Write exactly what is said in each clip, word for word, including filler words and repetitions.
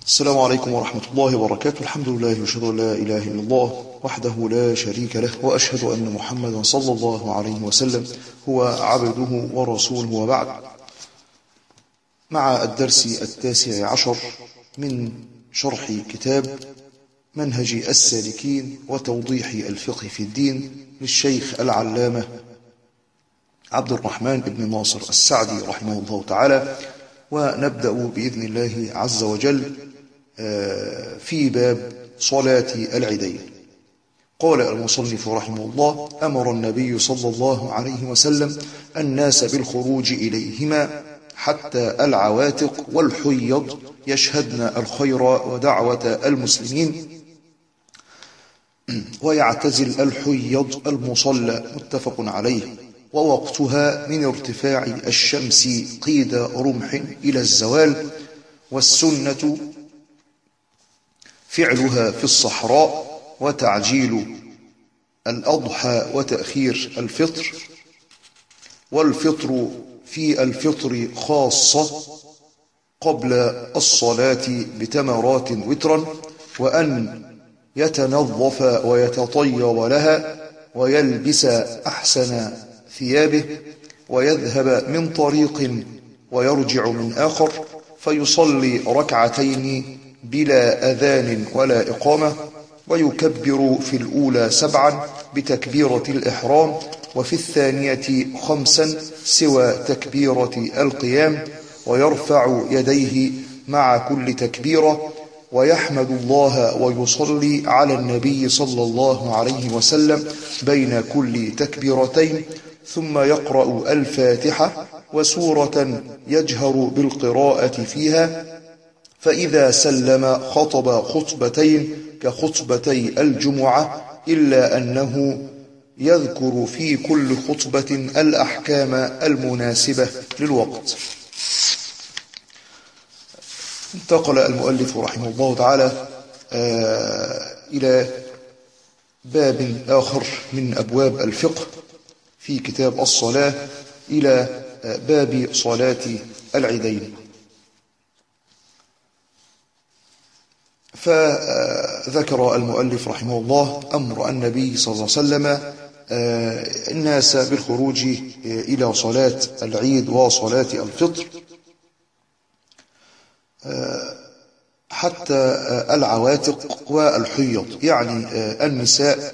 السلام عليكم ورحمة الله وبركاته. الحمد لله وأشهد أن لا إله إلا الله وحده لا شريك له، وأشهد أن محمدا صلى الله عليه وسلم هو عبده ورسوله، وبعد. مع الدرس التاسع عشر من شرح كتاب منهج السالكين وتوضيح الفقه في الدين للشيخ العلامة عبد الرحمن بن ناصر السعدي رحمه الله تعالى. ونبدأ بإذن الله عز وجل في باب صلاة العيدين. قال المصنف رحمه الله: أمر النبي صلى الله عليه وسلم الناس بالخروج إليهما حتى العواتق والحيض يشهدن الخير ودعوة المسلمين، ويعتزل الحيض المصلى، متفق عليه. ووقتها من ارتفاع الشمس قيد رمح إلى الزوال، والسنة فعلها في الصحراء، وتعجيل الأضحى وتأخير الفطر، والفطر في الفطر خاصة قبل الصلاة بتمرات وترا، وأن يتنظف ويتطيب لها ويلبس أحسن ثيابه، ويذهب من طريق ويرجع من آخر، فيصلي ركعتين بلا أذان ولا إقامة، ويكبر في الأولى سبعا بتكبيرة الإحرام، وفي الثانية خمسا سوى تكبيرة القيام، ويرفع يديه مع كل تكبيرة، ويحمد الله ويصلي على النبي صلى الله عليه وسلم بين كل تكبيرتين، ثم يقرأ الفاتحة وسورة يجهر بالقراءة فيها، فإذا سلم خطب خطبتين كخطبتي الجمعة، إلا أنه يذكر في كل خطبة الأحكام المناسبة للوقت. انتقل المؤلف رحمه الله تعالى إلى باب آخر من أبواب الفقه في كتاب الصلاة، إلى باب صلاة العيدين. فذكر المؤلف رحمه الله أمر النبي صلى الله عليه وسلم الناس بالخروج إلى صلاة العيد وصلاة الفطر حتى العواتق والحيض، يعني النساء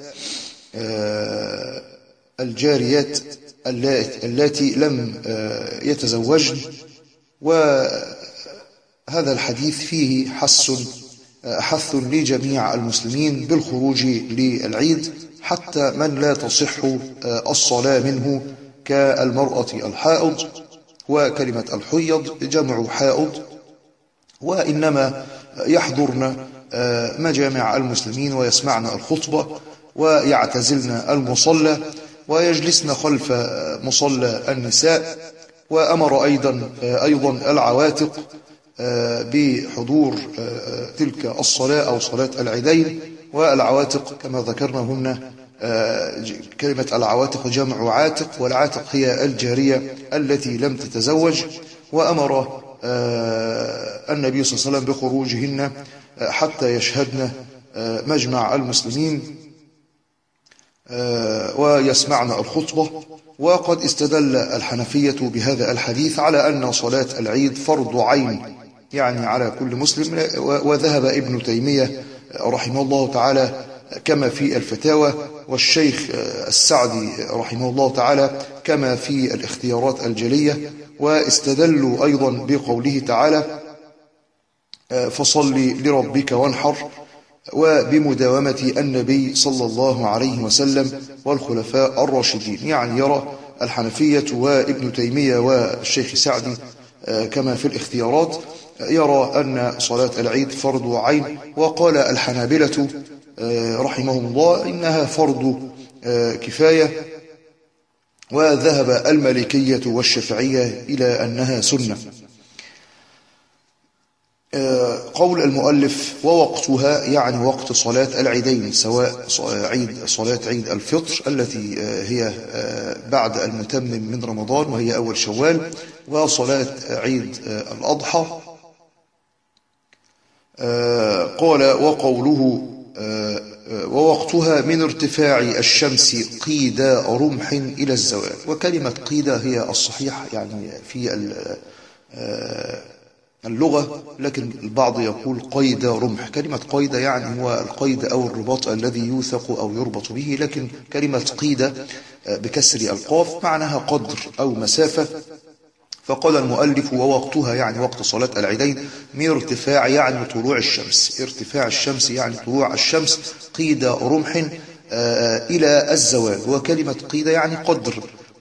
الجاريات التي لم يتزوجن. وهذا الحديث فيه حث حث لجميع المسلمين بالخروج للعيد، حتى من لا تصح الصلاة منه كالمرأة الحائض، وكلمة الحيض جمع حائض، وإنما يحضرن مجامع المسلمين ويسمعن الخطبة ويعتزلن المصلى ويجلسن خلف مصلى النساء. وأمر أيضا أيضا العواتق بحضور تلك الصلاة أو صلاة العيدين. والعواتق كما ذكرنا هن كلمة العواتق جمع عاتق، والعاتق هي الجارية التي لم تتزوج. وأمر النبي صلى الله عليه وسلم بخروجهن حتى يشهدن مجمع المسلمين ويسمعن الخطبة. وقد استدل الحنفية بهذا الحديث على أن صلاة العيد فرض عين، يعني على كل مسلم. وذهب ابن تيمية رحمه الله تعالى كما في الفتاوى، والشيخ السعدي رحمه الله تعالى كما في الاختيارات الجلية، واستدلوا أيضا بقوله تعالى: فصل لربك وانحر، وبمداومة النبي صلى الله عليه وسلم والخلفاء الراشدين. يعني يرى الحنفية وابن تيمية والشيخ السعدي كما في الاختيارات يرى أن صلاة العيد فرض عين. وقال الحنابلة رحمهم الله إنها فرض كفاية، وذهب المالكية والشافعية إلى أنها سنة. قول المؤلف: ووقتها، يعني وقت صلاة العيدين، سواء عيد صلاة عيد الفطر التي هي بعد المتمم من رمضان وهي أول شوال، وصلاة عيد الأضحى قال وقوله ووقتها من ارتفاع الشمس قيد رمح إلى الزوال. وكلمة قيد هي الصحيح يعني في اللغة، لكن البعض يقول قيد رمح. كلمة قيد يعني هو القيد أو الرباط الذي يوثق أو يربط به، لكن كلمة قيد بكسر القاف معناها قدر أو مسافة. فقال المؤلف ووقتها يعني وقت صلاة العيدين من ارتفاع يعني طلوع الشمس، ارتفاع الشمس يعني طلوع الشمس قيد رمح إلى الزوال. وكلمة قيد يعني قدر،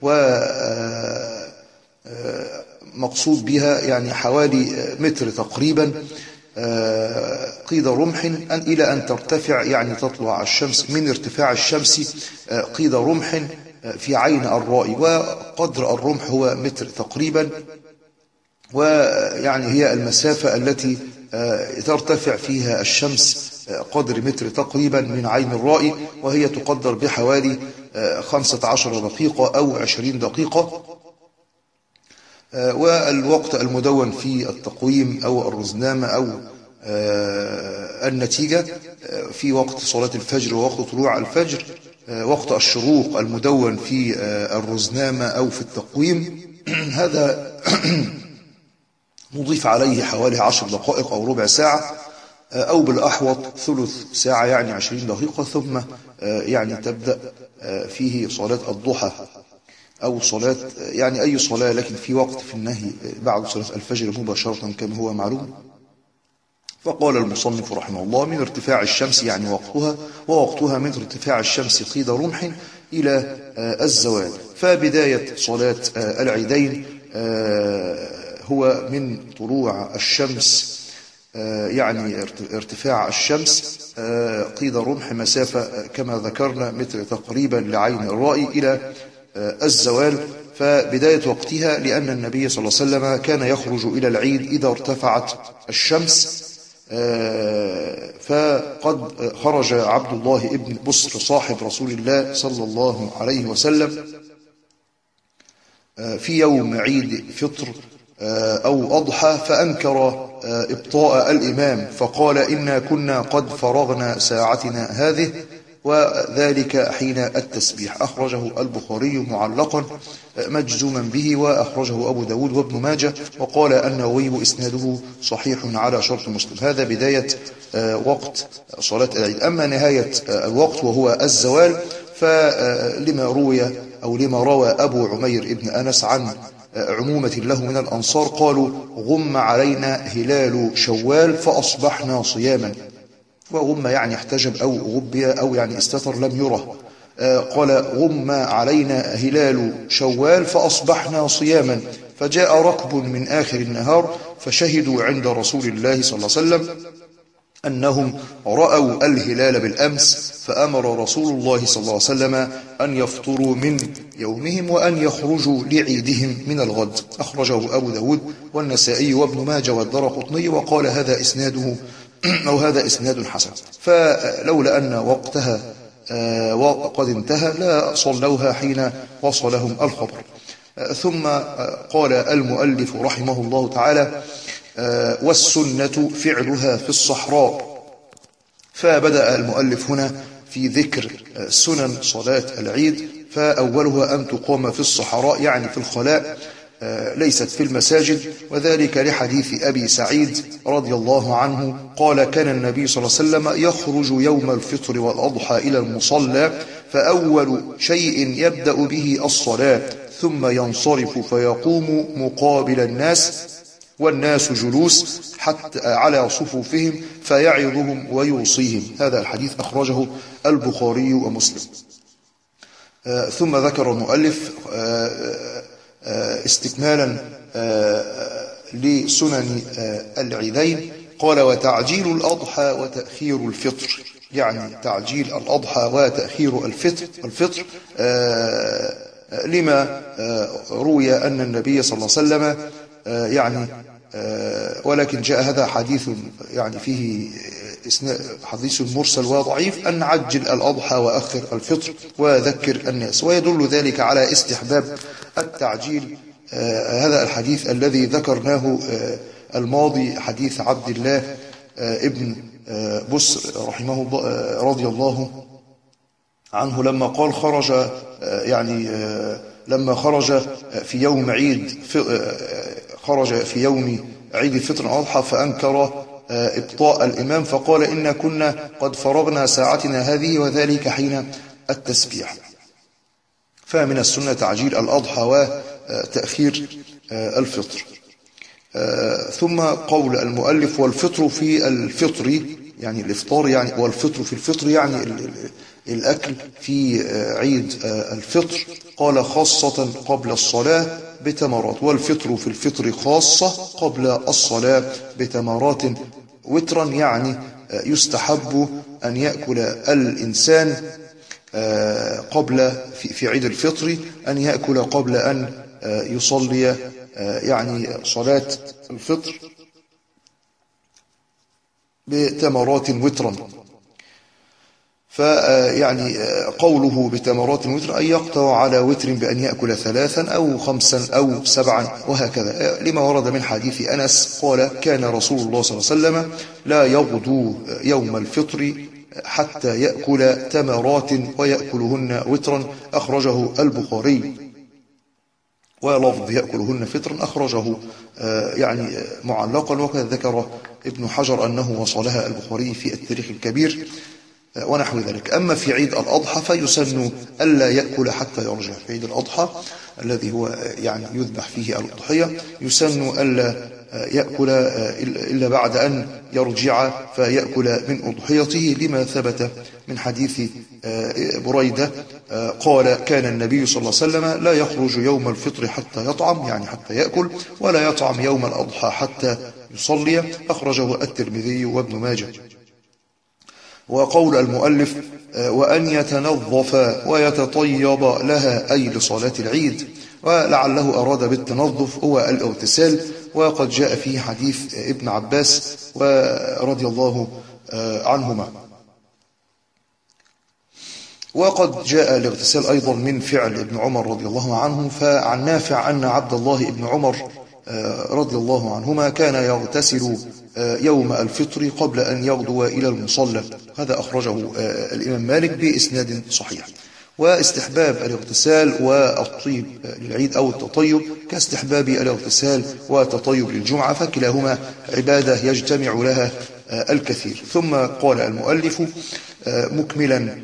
ومقصود بها يعني حوالي متر تقريبا. قيد رمح أن إلى أن ترتفع يعني تطلع الشمس، من ارتفاع الشمس قيد رمح في عين الراء، وقدر الرمح هو متر تقريبا، ويعني هي المسافة التي ترتفع فيها الشمس قدر متر تقريبا من عين الراء، وهي تقدر بحوالي خمسة عشر دقيقة أو عشرين دقيقة. والوقت المدون في التقويم أو الرزنامة أو النتيجة في وقت صلاة الفجر ووقت طلوع الفجر. وقت الشروق المدون في الرزنامة أو في التقويم هذا نضيف عليه حوالي عشر دقائق أو ربع ساعة، أو بالأحوط ثلث ساعة يعني عشرين دقيقة، ثم يعني تبدأ فيه صلاة الضحى أو صلاة يعني أي صلاة، لكن في وقت في النهي بعد صلاة الفجر مباشرة كما هو معلوم. فقال المصنف رحمه الله من ارتفاع الشمس يعني وقتها، ووقتها من ارتفاع الشمس قيد رمح إلى الزوال. فبداية صلاة العيدين هو من طلوع الشمس يعني ارتفاع الشمس قيد رمح مسافة كما ذكرنا متر تقريبا لعين الراء إلى الزوال. فبداية وقتها لأن النبي صلى الله عليه وسلم كان يخرج إلى العيد إذا ارتفعت الشمس. فقد خرج عبد الله ابن بصر صاحب رسول الله صلى الله عليه وسلم في يوم عيد فطر أو أضحى فأنكر إبطاء الإمام، فقال إنا كنا قد فرغنا ساعتنا هذه، وذلك حين التسبيح. أخرجه البخاري معلقا مجزوما به، وأخرجه أبو داود وابن ماجه، وقال النووي إسناده صحيح على شرط مسلم. هذا بداية وقت صلاة العيد. أما نهاية الوقت وهو الزوال فلما روي أو لما روى أبو عمير ابن أنس عن عمومة له من الأنصار قالوا غم علينا هلال شوال فأصبحنا صياما. وغم يعني احتجب أو غبي أو يعني استتر لم يره. قال غم علينا هلال شوال فأصبحنا صياما، فجاء ركب من آخر النهار فشهدوا عند رسول الله صلى الله عليه وسلم أنهم رأوا الهلال بالأمس، فأمر رسول الله صلى الله عليه وسلم أن يفطروا من يومهم وأن يخرجوا لعيدهم من الغد. أخرجه أبو داود والنسائي وابن ماجه والدرقطني، وقال هذا إسناده أو هذا إسناد حسن. فلولا أن وقتها وقد انتهى لا صلوها حين وصلهم الخبر. ثم قال المؤلف رحمه الله تعالى والسنة فعلها في الصحراء. فبدأ المؤلف هنا في ذكر سنن صلاة العيد، فأولها أن تقام في الصحراء يعني في الخلاء ليست في المساجد، وذلك لحديث أبي سعيد رضي الله عنه قال كان النبي صلى الله عليه وسلم يخرج يوم الفطر والأضحى إلى المصلى، فأول شيء يبدأ به الصلاة، ثم ينصرف فيقوم مقابل الناس والناس جلوس حتى على صفوفهم فيعظهم ويوصيهم. هذا الحديث أخرجه البخاري ومسلم. ثم ذكر المؤلف استكمالا لسنن العيدين قال وتعجيل الأضحى وتأخير الفطر، يعني تعجيل الأضحى وتأخير الفطر الفطر لما روي أن النبي صلى الله عليه وسلم يعني ولكن جاء هذا حديث يعني فيه حديث مرسل وضعيف أن عجل الأضحى وأخر الفطر وذكر الناس، ويدل ذلك على استحباب التعجيل. هذا الحديث الذي ذكرناه الماضي حديث عبد الله ابن بسر رحمه الله رضي الله عنه لما قال خرج يعني لما خرج في يوم عيد خرج في يوم عيد الفطر والأضحى فأنكر إبطاء الإمام فقال إن كنا قد فرغنا ساعتنا هذه وذلك حين التسبيح. فمن السنة تعجيل الأضحى وتأخير الفطر. ثم قول المؤلف والفطر في الفطر يعني الإفطار يعني والفطر في الفطر يعني الأكل في عيد الفطر. قال خاصة قبل الصلاة بتمرات، والفطر في الفطر خاصة قبل الصلاة بتمرات وترا، يعني يستحب أن يأكل الإنسان قبل في عيد الفطر أن يأكل قبل أن يصلي يعني صلاة الفطر بتمرات وترا. فيعني قوله بتمرات وتر أن يقطع على وتر بأن يأكل ثلاثا أو خمسا أو سبعا وهكذا، لما ورد من حديث أنس قال كان رسول الله صلى الله عليه وسلم لا يغدو يوم الفطر حتى يأكل تمرات ويأكلهن وترا، أخرجه البخاري. ولفظ يأكلهن فطرا أخرجه يعني معلقا، وقد ذكر ابن حجر أنه وصلها البخاري في التاريخ الكبير ونحو ذلك. أما في عيد الأضحى فيسن ألا يأكل حتى يرجع. في عيد الأضحى الذي هو يعني يذبح فيه الأضحية يسن ألا يأكل إلا بعد أن يرجع فيأكل من أضحيته، لما ثبت من حديث بريدة قال كان النبي صلى الله عليه وسلم لا يخرج يوم الفطر حتى يطعم، يعني حتى يأكل، ولا يطعم يوم الأضحى حتى يصلي، أخرجه الترمذي وابن ماجه. وقول المؤلف وأن يتنظف ويتطيب لها أي لصلاة العيد، ولعله أراد بالتنظف هو الاغتسال، وقد جاء فيه حديث ابن عباس ورضي الله عنهما. وقد جاء الاغتسال أيضا من فعل ابن عمر رضي الله عنه، فعن نافع أن عبد الله ابن عمر رضي الله عنهما كان يغتسل يوم الفطر قبل أن يغدو إلى المصلى. هذا أخرجه الإمام مالك بإسناد صحيح. واستحباب الاغتسال والطيب للعيد أو التطيب كاستحباب الاغتسال والتطيب للجمعة، فكلاهما عبادة يجتمع لها الكثير. ثم قال المؤلف مكملا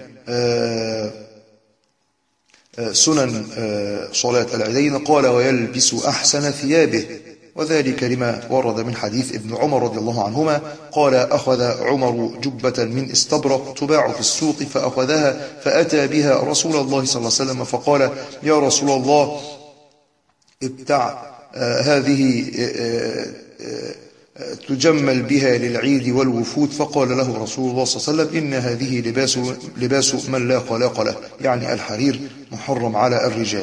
سنن صلاة العيدين قال ويلبس أحسن ثيابه، وذلك لما ورد من حديث ابن عمر رضي الله عنهما قال أخذ عمر جبة من استبرق تباع في السوق فأخذها فأتى بها رسول الله صلى الله عليه وسلم فقال يا رسول الله ابتع هذه تجمل بها للعيد والوفود، فقال له رسول الله صلى الله عليه وسلم إن هذه لباس, لباس من لا خلاق له، يعني الحرير محرم على الرجال.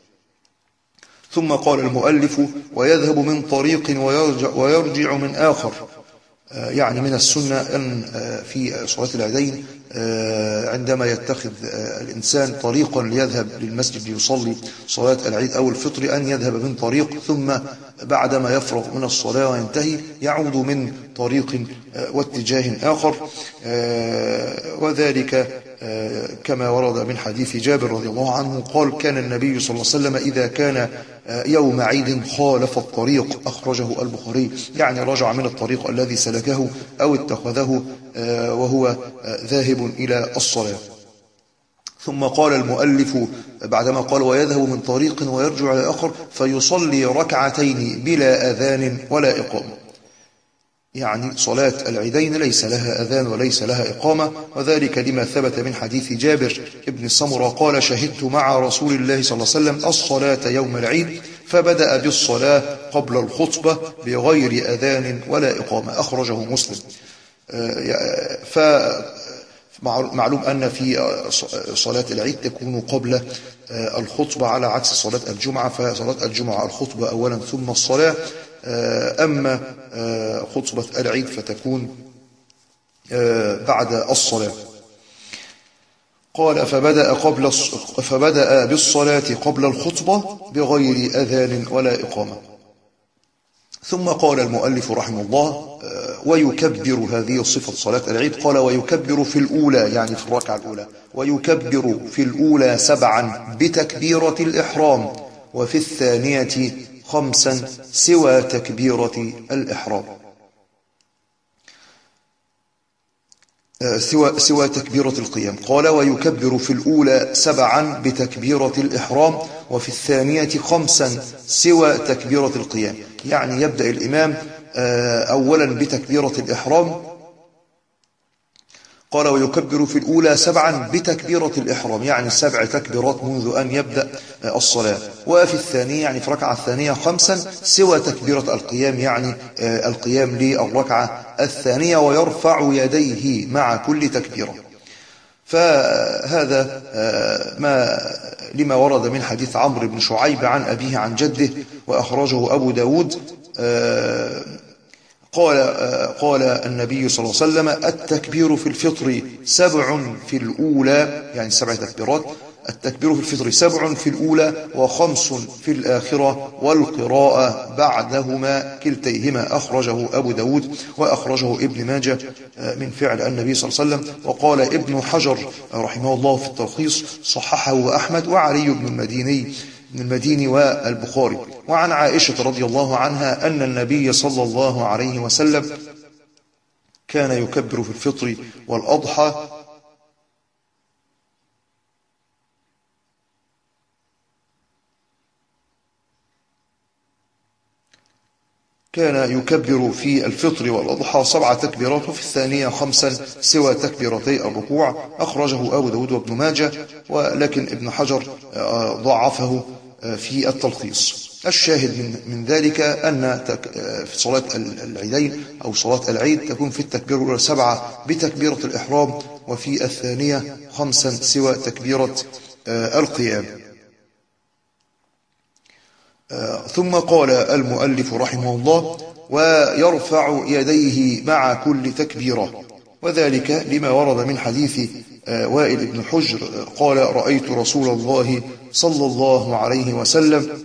ثم قال المؤلف ويذهب من طريق ويرجع, ويرجع من آخر، يعني من السنة أن في صلاة العيدين عندما يتخذ الإنسان طريقا ليذهب للمسجد ليصلي صلاة العيد أو الفطر أن يذهب من طريق، ثم بعدما يفرغ من الصلاة وينتهي يعود من طريق واتجاه آخر، وذلك كما ورد من حديث جابر رضي الله عنه قال كان النبي صلى الله عليه وسلم إذا كان يوم عيد خالف الطريق، أخرجه البخاري، يعني رجع من الطريق الذي سلكه أو اتخذه وهو ذاهب إلى الصلاة. ثم قال المؤلف بعدما قال ويذهب من طريق ويرجع إلى آخر فيصلي ركعتين بلا أذان ولا إقامة، يعني صلاة العيدين ليس لها أذان وليس لها إقامة، وذلك لما ثبت من حديث جابر ابن سمرة قال شهدت مع رسول الله صلى الله عليه وسلم الصلاة يوم العيد فبدأ بالصلاة قبل الخطبة بغير أذان ولا إقامة، أخرجه مسلم. فمعلوم أن في صلاة العيد تكون قبل الخطبة على عكس صلاة الجمعة، فصلاة الجمعة الخطبة أولا ثم الصلاة، أما خطبة العيد فتكون بعد الصلاة. قال فبدأ, قبل فبدأ بالصلاة قبل الخطبة بغير أذان ولا إقامة. ثم قال المؤلف رحمه الله ويكبر، هذه صفة صلاة العيد. قال ويكبر في الأولى يعني في الركعة الأولى، ويكبر في الأولى سبعا بتكبيرة الإحرام، وفي الثانية خمسا سوى تكبيرة الإحرام، سوى, سوى تكبيرة القيام. قال ويكبر في الأولى سبعا بتكبيرة الإحرام، وفي الثانية خمسا سوى تكبيرة القيام. يعني يبدأ الإمام أولا بتكبيرة الإحرام. قال ويكبر في الأولى سبعا بتكبيرة الإحرام، يعني سبع تكبيرات منذ أن يبدأ الصلاة. وفي الثانية يعني في ركعة الثانية خمسا سوى تكبيرة القيام، يعني القيام للركعة الثانية، ويرفع يديه مع كل تكبيرة. فهذا ما لما ورد من حديث عمرو بن شعيب عن أبيه عن جده، وأخرجه أبو داود. قال قال النبي صلى الله عليه وسلم التكبير في الفطر سبع في الأولى، يعني سبع تكبيرات. التكبير في الفطر سبع في الأولى وخمس في الآخرة، والقراءة بعدهما كلتيهما. أخرجه أبو داود وأخرجه ابن ماجه من فعل النبي صلى الله عليه وسلم. وقال ابن حجر رحمه الله في التلخيص صححه وأحمد وعلي بن المديني من المديني والبخاري. وعن عائشة رضي الله عنها أن النبي صلى الله عليه وسلم كان يكبر في الفطر والأضحى كان يكبر في الفطر والأضحى سبع تكبيرات، وفي الثانية خمسا سوى تكبيرتي الركوع. أخرجه أبو داود وابن ماجه، ولكن ابن حجر ضعفه في التلخيص. الشاهد من, من ذلك أن في صلاة العيدين أو صلاة العيد تكون في التكبير الأولى سبعة بتكبيرة الإحرام، وفي الثانية خمسا سوى تكبيرة القيام. ثم قال المؤلف رحمه الله ويرفع يديه مع كل تكبيرة، وذلك لما ورد من حديث وائل بن حجر قال رأيت رسول الله صلى الله عليه وسلم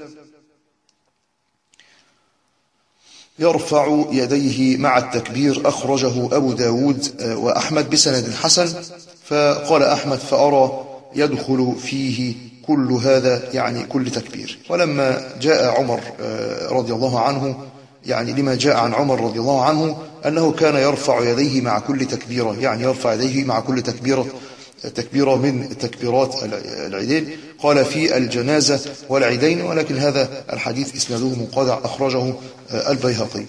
يرفع يديه مع التكبير. أخرجه أبو داود وأحمد بسند حسن. فقال أحمد فأرى يدخل فيه كل هذا، يعني كل تكبير. ولما جاء عمر رضي الله عنه، يعني لما جاء عن عمر رضي الله عنه أنه كان يرفع يديه مع كل تكبيرة، يعني يرفع يديه مع كل تكبيرة تكبيرة من تكبيرات العيدين. قال في الجنازة والعيدين، ولكن هذا الحديث إسناده منقطع. أخرجه البيهقي.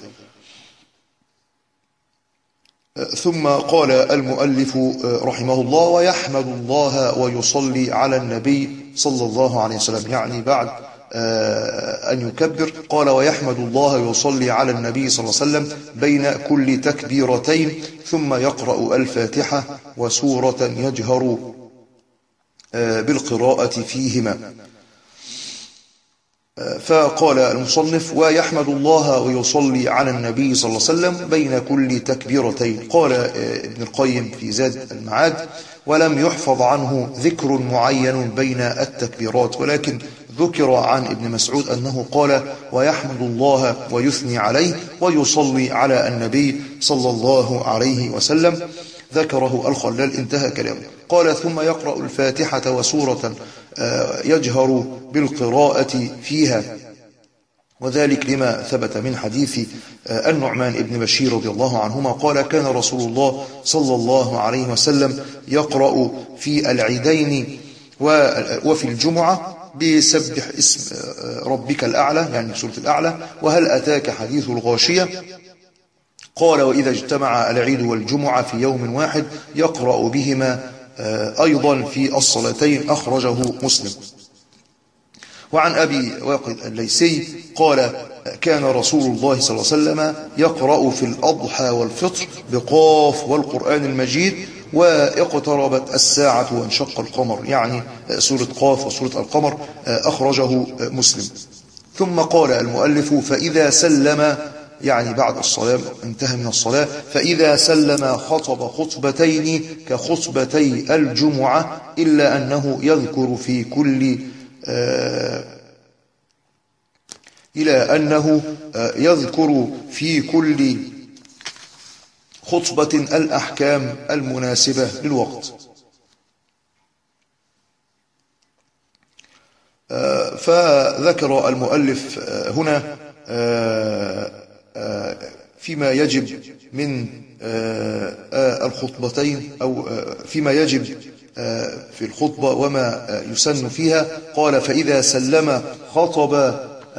ثم قال المؤلف رحمه الله ويحمد الله ويصلي على النبي صلى الله عليه وسلم، يعني بعد أن يكبر قال ويحمد الله ويصلي على النبي صلى الله عليه وسلم بين كل تكبيرتين، ثم يقرأ الفاتحة وسورة يجهر بالقراءة فيهما. فقال المصنف ويحمد الله ويصلي على النبي صلى الله عليه وسلم بين كل تكبيرتين. قال ابن القيم في زاد المعاد ولم يحفظ عنه ذكر معين بين التكبيرات، ولكن ذكر عن ابن مسعود أنه قال ويحمد الله ويثني عليه ويصلي على النبي صلى الله عليه وسلم. ذكره الخلال، انتهى كلامه. قال ثم يقرأ الفاتحة وسورة يجهر بالقراءة فيها، وذلك لما ثبت من حديث النعمان ابن بشير رضي الله عنهما قال كان رسول الله صلى الله عليه وسلم يقرأ في العيدين وفي الجمعة بسبح اسم ربك الأعلى، يعني سورة الأعلى، وهل أتاك حديث الغاشية. قال وإذا اجتمع العيد والجمعة في يوم واحد يقرأ بهما أيضا في الصلاتين. أخرجه مسلم. وعن أبي واقد الليثي قال كان رسول الله صلى الله عليه وسلم يقرأ في الأضحى والفطر بقاف والقرآن المجيد واقتربت الساعة وانشق القمر، يعني سورة قاف وسورة القمر. أخرجه مسلم. ثم قال المؤلف فإذا سلم، يعني بعد الصلاة انتهى من الصلاة، فإذا سلم خطب خطبتين كخطبتي الجمعة إلا أنه يذكر في كل آه إلى أنه آه يذكر في كل خطبة الأحكام المناسبة للوقت. فذكر المؤلف هنا فيما يجب من الخطبتين أو فيما يجب في الخطبة وما يسن فيها. قال: فإذا سلم خطب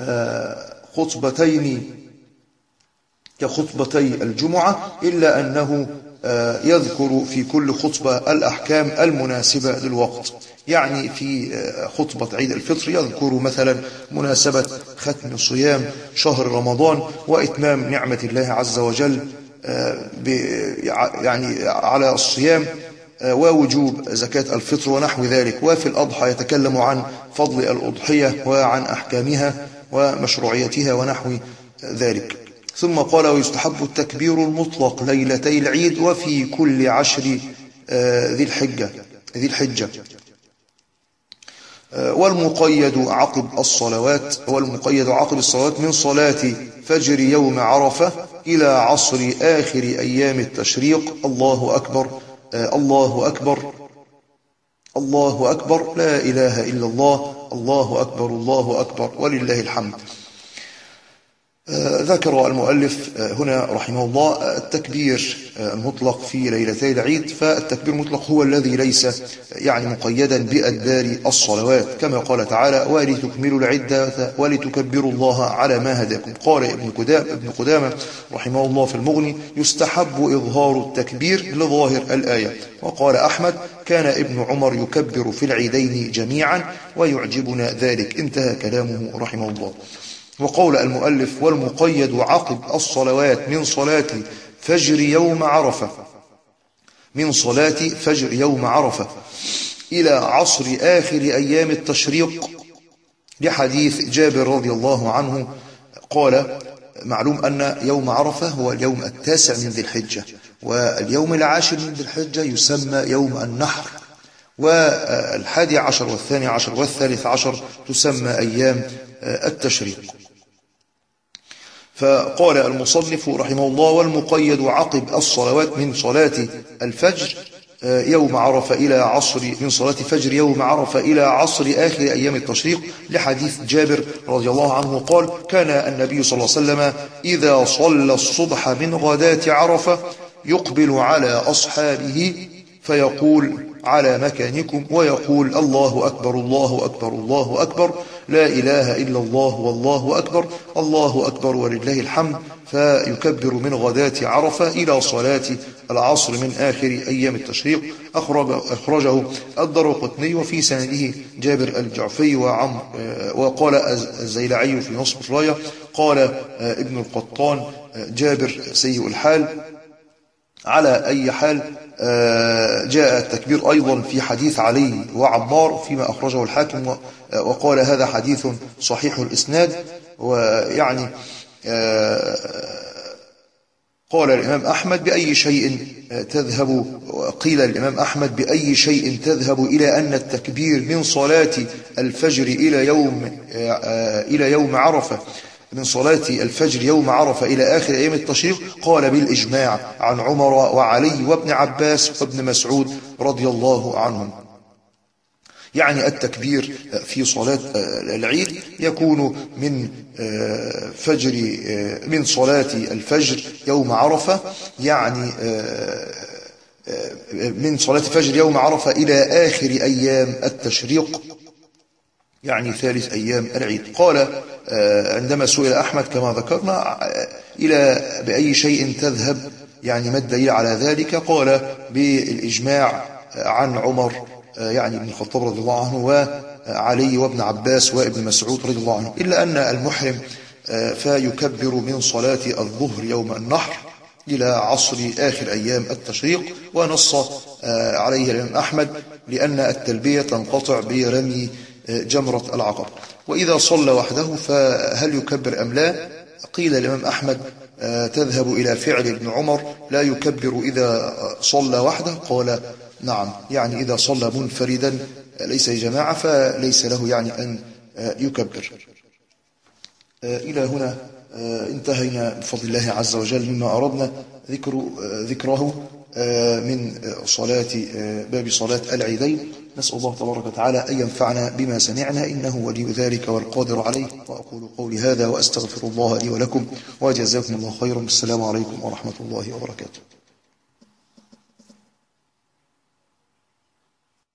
خطبتين كخطبتي الجمعة، إلا أنه يذكر في كل خطبة الأحكام المناسبة للوقت. يعني في خطبة عيد الفطر يذكر مثلا مناسبة ختم صيام شهر رمضان وإتمام نعمة الله عز وجل يعني على الصيام ووجوب زكاة الفطر ونحو ذلك. وفي الأضحى يتكلم عن فضل الأضحية وعن أحكامها ومشروعيتها ونحو ذلك. ثم قال: ويستحب التكبير المطلق ليلتي العيد وفي كل عشر ذي الحجة ذي الحجة والمقيد عقب الصلوات والمقيد عقب الصلوات من صلاة فجر يوم عرفة إلى عصر آخر أيام التشريق. الله أكبر الله أكبر الله أكبر لا إله إلا الله الله أكبر الله أكبر ولله الحمد. ذكر المؤلف هنا رحمه الله التكبير المطلق في ليلتي العيد. فالتكبير المطلق هو الذي ليس يعني مقيدا بأدبار الصلوات، كما قال تعالى: ولتكملوا العدة ولتكبروا الله على ما هداكم. قال ابن قدامة ابن قدامة رحمه الله في المغني: يستحب إظهار التكبير لظاهر الآية. وقال أحمد: كان ابن عمر يكبر في العيدين جميعا ويعجبنا ذلك. انتهى كلامه رحمه الله. وقول المؤلف: والمقيد عقب الصلوات من صلاة فجر يوم عرفة من صلاة فجر يوم عرفة إلى عصر آخر أيام التشريق لحديث جابر رضي الله عنه قال: معلوم أن يوم عرفة هو اليوم التاسع من ذي الحجة، واليوم العاشر من ذي الحجة يسمى يوم النحر، والحادي عشر والثاني عشر والثالث عشر تسمى أيام التشريق. فقال المصنف رحمه الله: والمقيد عقب الصلوات من صلاة الفجر يوم عرفة إلى عصر من صلاة فجر يوم عرفة إلى عصر آخر أيام التشريق لحديث جابر رضي الله عنه قال: كان النبي صلى الله عليه وسلم إذا صلى الصبح من غداة عرفة يقبل على أصحابه فيقول: على مكانكم، ويقول: الله أكبر الله أكبر الله أكبر لا إله إلا الله والله أكبر الله أكبر ولله الحمد. فيكبر من غداة عرفة إلى صلاة العصر من آخر أيام التشريق. أخرج أخرجه الدرقطني وفي سنده جابر الجعفي وعمر. وقال الزيلعي في نصب الراية قال ابن القطان: جابر سيء الحال. على أي حال جاء التكبير أيضا في حديث علي وعمار فيما أخرجه الحاكم، وقال: هذا حديث صحيح الإسناد. ويعني قال الإمام أحمد: بأي شيء تذهب قيل الإمام أحمد: بأي شيء تذهب إلى أن التكبير من صلاة الفجر إلى يوم إلى يوم عرفة من صلاة الفجر يوم عرفة إلى آخر أيام التشريق؟ قال: بالإجماع عن عمر وعلي وابن عباس وابن مسعود رضي الله عنهم. يعني التكبير في صلاة العيد يكون من فجر من صلاة الفجر يوم عرفة، يعني من صلاة فجر يوم عرفة إلى آخر أيام التشريق، يعني ثالث أيام العيد. قال عندما سئل أحمد كما ذكرنا إلى بأي شيء تذهب، يعني ما الدليل على ذلك؟ قال: بالإجماع عن عمر يعني ابن الخطاب رضي الله عنه وعلي وابن عباس وابن مسعود رضي الله عنه، إلا أن المحرم فيكبر من صلاة الظهر يوم النحر إلى عصر آخر أيام التشريق. ونص عليه الإمام أحمد لأن التلبية تنقطع برمي جمرة العقبة. وإذا صلى وحده فهل يكبر أم لا؟ قيل الإمام أحمد: تذهب إلى فعل ابن عمر لا يكبر إذا صلى وحده. قال: نعم، يعني إذا صلى منفردا ليس جماعة فليس له يعني أن يكبر. إلى هنا انتهينا بفضل الله عز وجل مما أردنا ذكر ذكره من صلاة باب صلاة العيدين. نسأل الله تبارك وتعالى أن ينفعنا بما سمعنا، إنه ولي ذلك والقادر عليه. وأقول قولي هذا وأستغفر الله لي ولكم، وجزاكم الله خيرا. السلام عليكم ورحمة الله وبركاته.